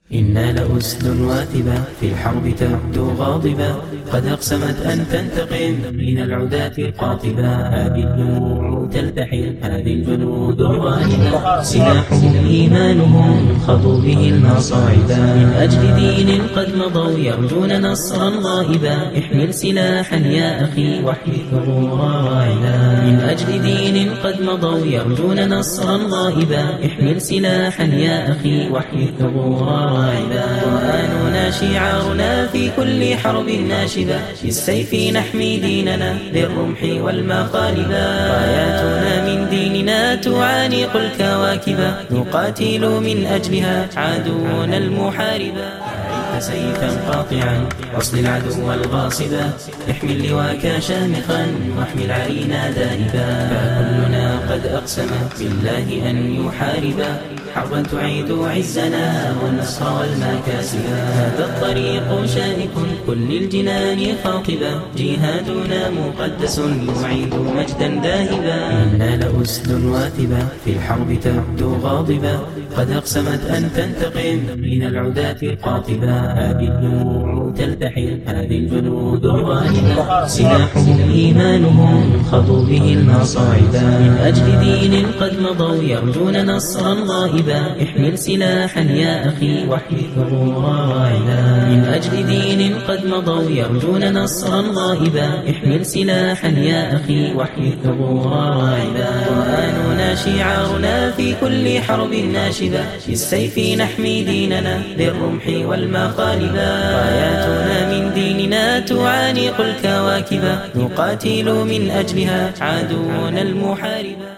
إنا لأسد واثبة في الحرب تبدو غاضبة، قد أقسمت أن تنتقم من العداة القاطبة. هذه الدموع تلتحم، هذه الجنود الغالبة، سلاحهم إيمانهم خضوا به المصاعب. من أجل دين قد مضوا يرجون نصرا غائبا، احمل سلاحا يا أخي واحمي الثغور راعلا. من أجل دين قد مضوا يرجون نصرا غائبا، احمل سلاحا يا أخي واحمي الثغور راعلا. قرآننا شعارنا في كل حرب ناشبة، بالسيف نحمي ديننا بالرمح والمقالب. راياتنا من ديننا تعانق الكواكب، نقاتل من أجلها عدونا المحاربا. سيفا قاطعا واصل العدو الغاصبا، احمل لواك شامخا واحمل عرينا دائبا. فكلنا قد أقسم بالله أن يحاربا، حربا تعيد عزنا والنصر والمكاسب. هذا الطريق شائك كل الجنان خاطبا، جهادنا مقدس يعيد مجدا ذاهبا. إنا لأسد واثبة في الحرب تبدو غاضبة، قد أقسمت أن تنتقم من العداة القاطبة. هذه الدموع تلتحم، هذه الجنود الغالبة، سلاحهم إيمانهم خضوا به المصاعب. من أجل دين قد مضوا يرجون نصرا غائبا، احمل سلاحا يا أخي واحمي الثغور راعلا. من أجل دين قد مضوا يرجون نصرا غائبا، احمل سلاحا يا أخي واحمي الثغور راعلا. قرآننا شعارنا في كل حرب ناشبة، بالسيف نحمي ديننا بالرمح والمقالب. راياتنا من ديننا تعانق الكواكب، نقاتل من أجلها عدونا المحارب.